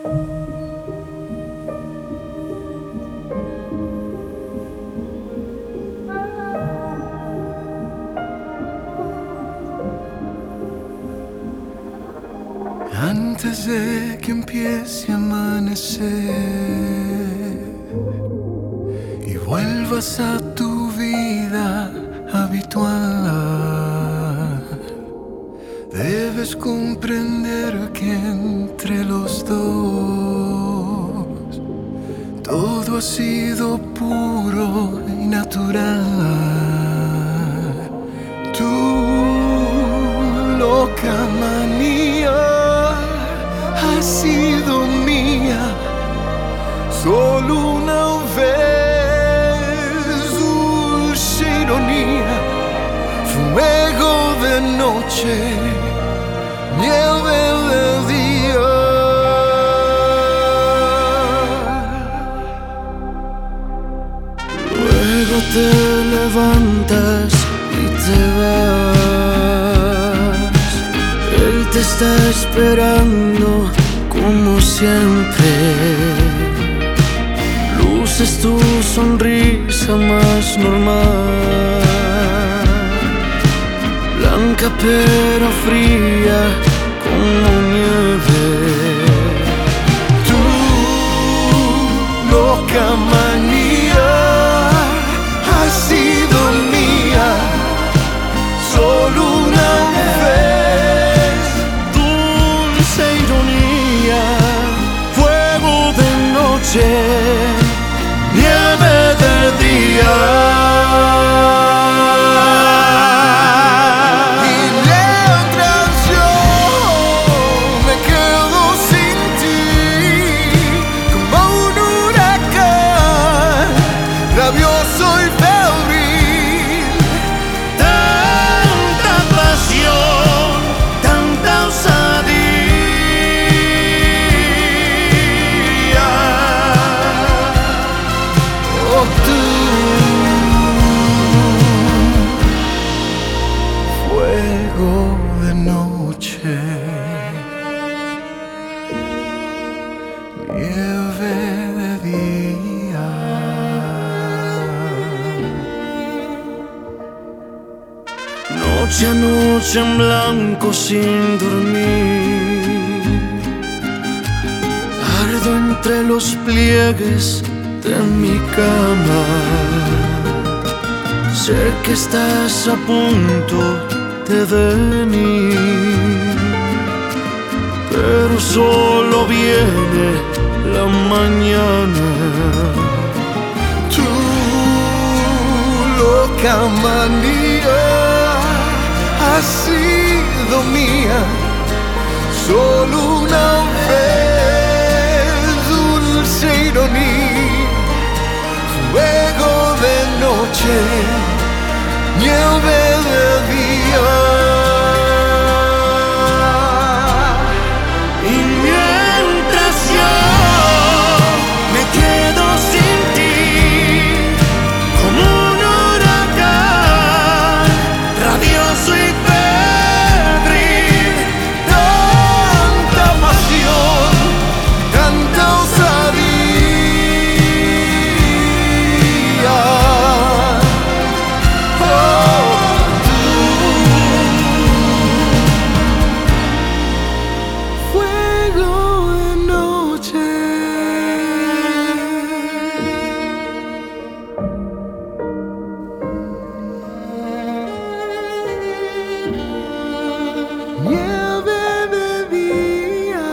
Antes de que empiece a amanecer y vuelvas a tu vida habitual, debes comprender que entre los dos todo ha sido puro y natural. Tu loca manía ha sido mía solo una vez. Dulce ironía, fuego de noche, nieve de día. Luego te levantas y te vas. Él te está esperando como siempre. Luces tu sonrisa más normal, blanca pero fría como nieve. Tu loca manía ha sido mía solo una vez. Dulce ironía, fuego de noche, nieve de día. Y mientras yo me quedo sin ti, como un huracán, rabioso y febril. Tanta pasión, tanta osadía. Oh, tú, fuego de noche, nieve de día. Noche a noche en blanco sin dormir, ardo entre los pliegues de mi cama. Sé que estás a punto de venir, pero solo viene la mañana. Tu loca manía ha sido mía solo una vez. Dulce ironía, fuego de noche, nieve de día. Y mientras yo me quedo sin ti, como un huracán, rabioso y febril. Tanta pasión, tanta osadía. Fuego de noche. Nieve de día.